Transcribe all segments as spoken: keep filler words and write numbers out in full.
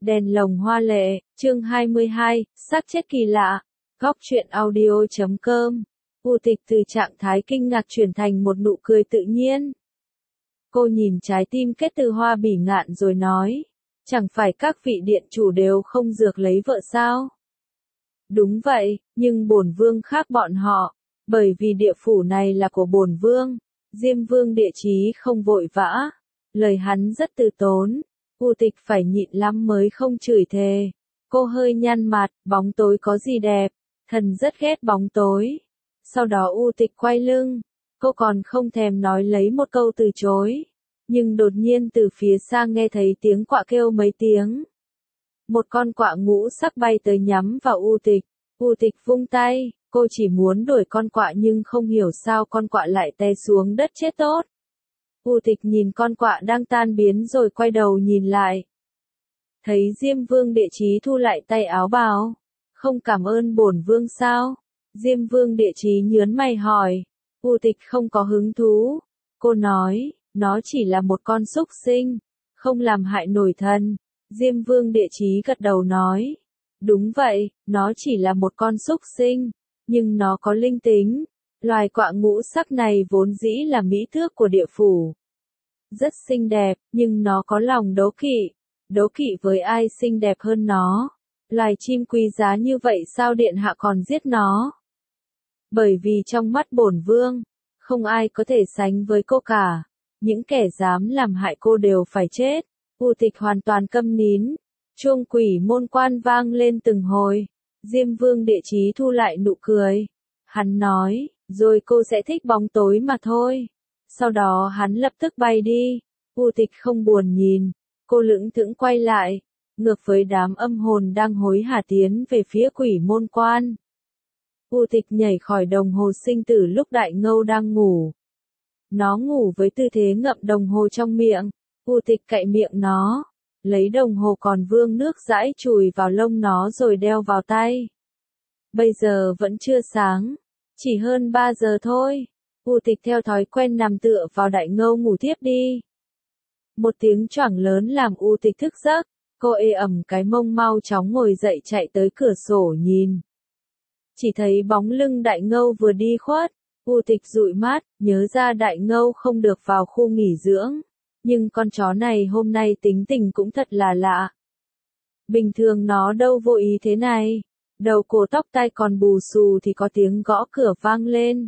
Đèn lồng hoa lệ, chương hai mươi hai, xác chết kỳ lạ. Góc truyện audio chấm com. U Tịch từ trạng thái kinh ngạc chuyển thành một nụ cười tự nhiên. Cô nhìn trái tim kết từ hoa bỉ ngạn rồi nói, chẳng phải các vị điện chủ đều không dược lấy vợ sao? Đúng vậy, nhưng bổn vương khác bọn họ, bởi vì địa phủ này là của bổn vương. Diêm vương địa chí không vội vã, lời hắn rất từ tốn. U Tịch phải nhịn lắm mới không chửi thề. Cô hơi nhăn mặt, bóng tối có gì đẹp, thần rất ghét bóng tối. Sau đó U Tịch quay lưng, cô còn không thèm nói lấy một câu từ chối. Nhưng đột nhiên từ phía xa nghe thấy tiếng quạ kêu mấy tiếng. Một con quạ ngũ sắc bay tới nhắm vào U Tịch. U Tịch vung tay, cô chỉ muốn đuổi con quạ nhưng không hiểu sao con quạ lại té xuống đất chết tốt. U Tịch nhìn con quạ đang tan biến rồi quay đầu nhìn lại. Thấy Diêm Vương địa chí thu lại tay áo bào. Không cảm ơn bổn vương sao? Diêm Vương địa chí nhớn mày hỏi. U Tịch không có hứng thú. Cô nói, nó chỉ là một con súc sinh, không làm hại nổi thần. Diêm Vương địa chí gật đầu nói. Đúng vậy, nó chỉ là một con súc sinh, nhưng nó có linh tính. Loài quạ ngũ sắc này vốn dĩ là mỹ tước của địa phủ. Rất xinh đẹp, nhưng nó có lòng đố kỵ. Đố kỵ với ai xinh đẹp hơn nó. Loài chim quý giá như vậy sao điện hạ còn giết nó? Bởi vì trong mắt bổn vương, không ai có thể sánh với cô cả. Những kẻ dám làm hại cô đều phải chết. U Tịch hoàn toàn câm nín. Chuông quỷ môn quan vang lên từng hồi. Diêm Vương địa chí thu lại nụ cười. Hắn nói, rồi cô sẽ thích bóng tối mà thôi. Sau đó hắn lập tức bay đi. U Tịch không buồn nhìn. Cô lững thững quay lại. Ngược với đám âm hồn đang hối hả tiến về phía quỷ môn quan. U Tịch nhảy khỏi đồng hồ sinh tử lúc Đại Ngâu đang ngủ. Nó ngủ với tư thế ngậm đồng hồ trong miệng. U Tịch cạy miệng nó. Lấy đồng hồ còn vương nước dãi chùi vào lông nó rồi đeo vào tay. Bây giờ vẫn chưa sáng. Chỉ hơn ba giờ thôi. U Tịch theo thói quen nằm tựa vào Đại Ngâu ngủ tiếp đi. Một tiếng choảng lớn làm U Tịch thức giấc. Cô ê ẩm cái mông mau chóng ngồi dậy chạy tới cửa sổ nhìn. Chỉ thấy bóng lưng Đại Ngâu vừa đi khuất. U Tịch dụi mắt, nhớ ra Đại Ngâu không được vào khu nghỉ dưỡng. Nhưng con chó này hôm nay tính tình cũng thật là lạ. Bình thường nó đâu vô ý thế này. Đầu cổ tóc tai còn bù xù thì có tiếng gõ cửa vang lên.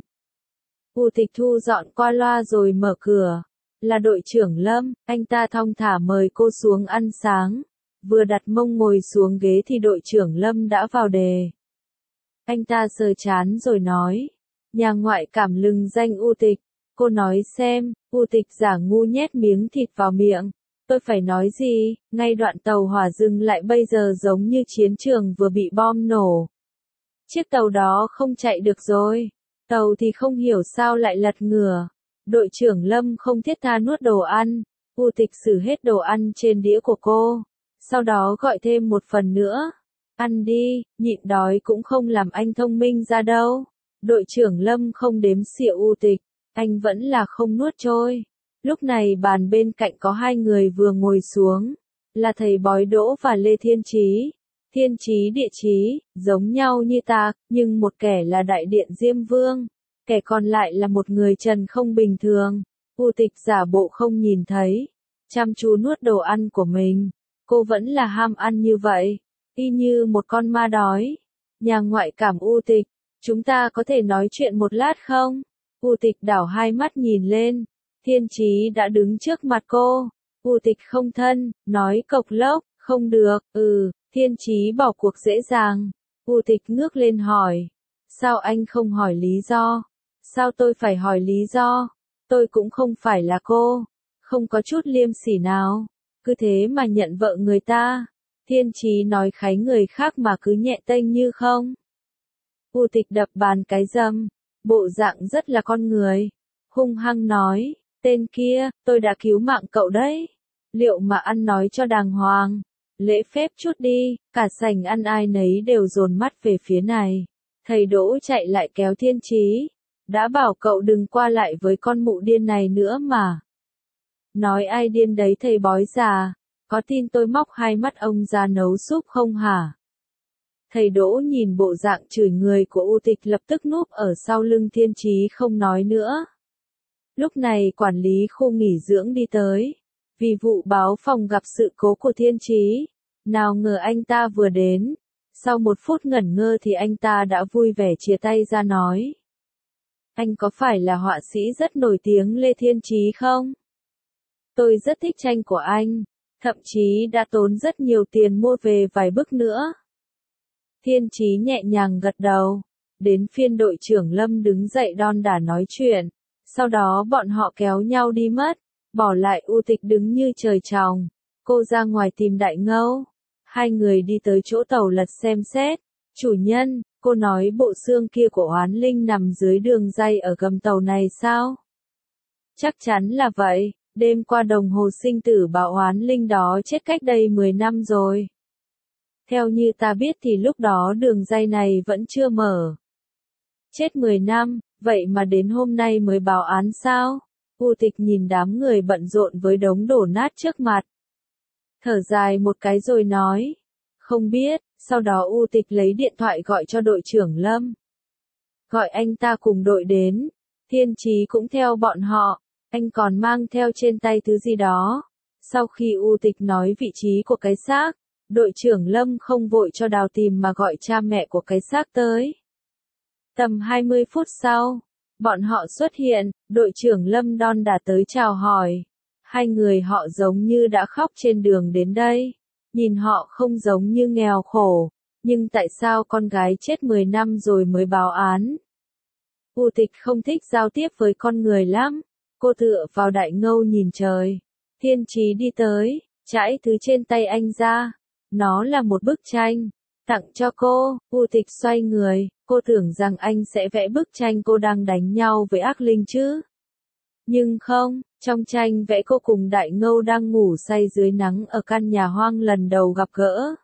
U Tịch thu dọn qua loa rồi mở cửa. Là đội trưởng Lâm, anh ta thong thả mời cô xuống ăn sáng. Vừa đặt mông ngồi xuống ghế thì đội trưởng Lâm đã vào đề. Anh ta sờ chán rồi nói. Nhà ngoại cảm lừng danh U Tịch. Cô nói xem, U Tịch giả ngu nhét miếng thịt vào miệng. Tôi phải nói gì, ngay đoạn tàu hỏa dừng lại bây giờ giống như chiến trường vừa bị bom nổ. Chiếc tàu đó không chạy được rồi. Tàu thì không hiểu sao lại lật ngửa. Đội trưởng Lâm không thiết tha nuốt đồ ăn. U Tịch xử hết đồ ăn trên đĩa của cô. Sau đó gọi thêm một phần nữa. Ăn đi, nhịn đói cũng không làm anh thông minh ra đâu. Đội trưởng Lâm không đếm xỉa U Tịch. Anh vẫn là không nuốt trôi. Lúc này bàn bên cạnh có hai người vừa ngồi xuống. Là thầy bói Đỗ và Lê Thiên Chí. Thiên Chí địa chí, giống nhau như ta, nhưng một kẻ là đại điện Diêm Vương. Kẻ còn lại là một người trần không bình thường. U Tịch giả bộ không nhìn thấy. Chăm chú nuốt đồ ăn của mình. Cô vẫn là ham ăn như vậy. Y như một con ma đói. Nhà ngoại cảm U Tịch. Chúng ta có thể nói chuyện một lát không? U Tịch đảo hai mắt nhìn lên. Thiên Chí đã đứng trước mặt cô. U Tịch không thân, nói cộc lốc, không được, ừ, Thiên Chí bỏ cuộc dễ dàng. U Tịch ngước lên hỏi. Sao anh không hỏi lý do? Sao tôi phải hỏi lý do? Tôi cũng không phải là cô. Không có chút liêm sỉ nào. Cứ thế mà nhận vợ người ta. Thiên Chí nói khái người khác mà cứ nhẹ tênh như không. U Tịch đập bàn cái râm. Bộ dạng rất là con người. Hung hăng nói. Tên kia, tôi đã cứu mạng cậu đấy. Liệu mà ăn nói cho đàng hoàng. Lễ phép chút đi. Cả sảnh ăn ai nấy đều dồn mắt về phía này. Thầy Đỗ chạy lại kéo Thiên Chí. Đã bảo cậu đừng qua lại với con mụ điên này nữa mà. Nói ai điên đấy thầy bói già. Có tin tôi móc hai mắt ông ra nấu súp không hả? Thầy Đỗ nhìn bộ dạng chửi người của U Tịch lập tức núp ở sau lưng Thiên Chí không nói nữa. Lúc này quản lý khu nghỉ dưỡng đi tới. Vì vụ báo phòng gặp sự cố của Thiên Chí. Nào ngờ anh ta vừa đến. Sau một phút ngẩn ngơ thì anh ta đã vui vẻ chia tay ra nói. Anh có phải là họa sĩ rất nổi tiếng Lê Thiên Chí không? Tôi rất thích tranh của anh. Thậm chí đã tốn rất nhiều tiền mua về vài bức nữa. Thiên Chí nhẹ nhàng gật đầu. Đến phiên đội trưởng Lâm đứng dậy đon đả nói chuyện. Sau đó bọn họ kéo nhau đi mất. Bỏ lại U Tịch đứng như trời trồng. Cô ra ngoài tìm Đại Ngâu. Hai người đi tới chỗ tàu lật xem xét. Chủ nhân, cô nói bộ xương kia của Oán Linh nằm dưới đường ray ở gầm tàu này sao? Chắc chắn là vậy. Đêm qua đồng hồ sinh tử bảo Oán Linh đó chết cách đây mười năm rồi. Theo như ta biết thì lúc đó đường ray này vẫn chưa mở. Chết mười năm, vậy mà đến hôm nay mới báo án sao? U Tịch nhìn đám người bận rộn với đống đổ nát trước mặt. Thở dài một cái rồi nói. Không biết, sau đó U Tịch lấy điện thoại gọi cho đội trưởng Lâm. Gọi anh ta cùng đội đến. Thiên Chí cũng theo bọn họ. Anh còn mang theo trên tay thứ gì đó. Sau khi U Tịch nói vị trí của cái xác, đội trưởng Lâm không vội cho đào tìm mà gọi cha mẹ của cái xác tới. Tầm hai mươi phút sau, bọn họ xuất hiện, đội trưởng Lâm đon đả tới chào hỏi. Hai người họ giống như đã khóc trên đường đến đây. Nhìn họ không giống như nghèo khổ. Nhưng tại sao con gái chết mười năm rồi mới báo án? U Tịch không thích giao tiếp với con người lắm. Cô tựa vào Đại Ngâu nhìn trời. Thiên Chí đi tới, trải thứ trên tay anh ra. Nó là một bức tranh. Tặng cho cô. U Tịch xoay người. Cô tưởng rằng anh sẽ vẽ bức tranh cô đang đánh nhau với ác linh chứ. Nhưng không, trong tranh vẽ cô cùng Đại Ngâu đang ngủ say dưới nắng ở căn nhà hoang lần đầu gặp gỡ.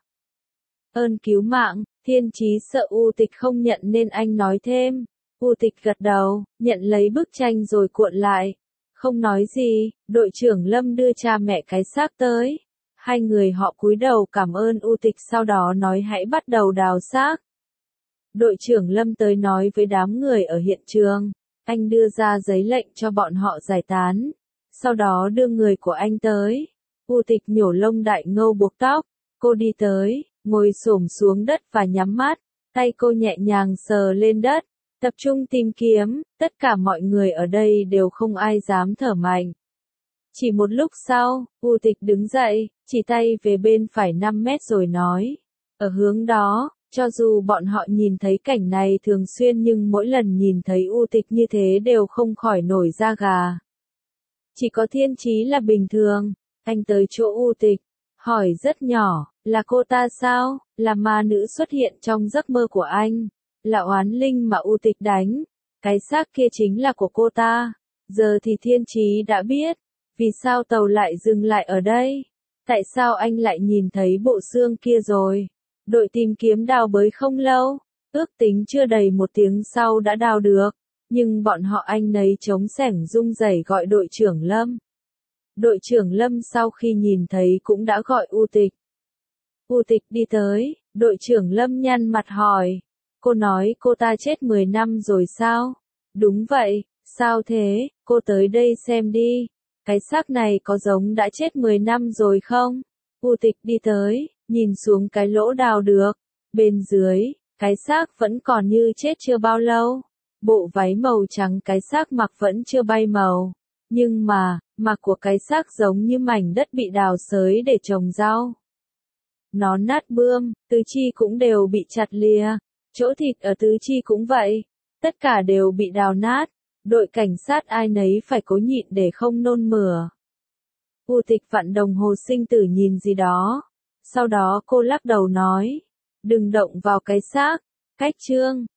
Ơn cứu mạng, Thiên Chí sợ U Tịch không nhận nên anh nói thêm. U Tịch gật đầu, nhận lấy bức tranh rồi cuộn lại. Không nói gì, đội trưởng Lâm đưa cha mẹ cái xác tới. Hai người họ cúi đầu cảm ơn U Tịch sau đó nói hãy bắt đầu đào xác. Đội trưởng Lâm tới nói với đám người ở hiện trường. Anh đưa ra giấy lệnh cho bọn họ giải tán. Sau đó đưa người của anh tới. U Tịch nhổ lông Đại Ngâu buộc tóc. Cô đi tới, ngồi xổm xuống đất và nhắm mắt. Tay cô nhẹ nhàng sờ lên đất. Tập trung tìm kiếm, tất cả mọi người ở đây đều không ai dám thở mạnh. Chỉ một lúc sau, U Tịch đứng dậy, chỉ tay về bên phải năm mét rồi nói. Ở hướng đó, cho dù bọn họ nhìn thấy cảnh này thường xuyên nhưng mỗi lần nhìn thấy U Tịch như thế đều không khỏi nổi da gà. Chỉ có Thiên Chí là bình thường. Anh tới chỗ U Tịch, hỏi rất nhỏ, là cô ta sao? Là ma nữ xuất hiện trong giấc mơ của anh. Là oán linh mà U Tịch đánh. Cái xác kia chính là của cô ta. Giờ thì Thiên Chí đã biết. Vì sao tàu lại dừng lại ở đây? Tại sao anh lại nhìn thấy bộ xương kia rồi? Đội tìm kiếm đào bới không lâu. Ước tính chưa đầy một tiếng sau đã đào được. Nhưng bọn họ anh nấy chống sẻng rung rẩy gọi đội trưởng Lâm. Đội trưởng Lâm sau khi nhìn thấy cũng đã gọi U Tịch. U Tịch đi tới, đội trưởng Lâm nhăn mặt hỏi. Cô nói cô ta chết mười năm rồi sao? Đúng vậy, sao thế, cô tới đây xem đi. Cái xác này có giống đã chết mười năm rồi không? U Tịch đi tới, nhìn xuống cái lỗ đào được. Bên dưới, cái xác vẫn còn như chết chưa bao lâu. Bộ váy màu trắng cái xác mặc vẫn chưa bay màu. Nhưng mà, mặc của cái xác giống như mảnh đất bị đào xới để trồng rau. Nó nát bươm, tứ chi cũng đều bị chặt lìa. Chỗ thịt ở tứ chi cũng vậy. Tất cả đều bị đào nát. Đội cảnh sát ai nấy phải cố nhịn để không nôn mửa. U Tịch vặn đồng hồ sinh tử nhìn gì đó. Sau đó cô lắc đầu nói. Đừng động vào cái xác. Cách chương.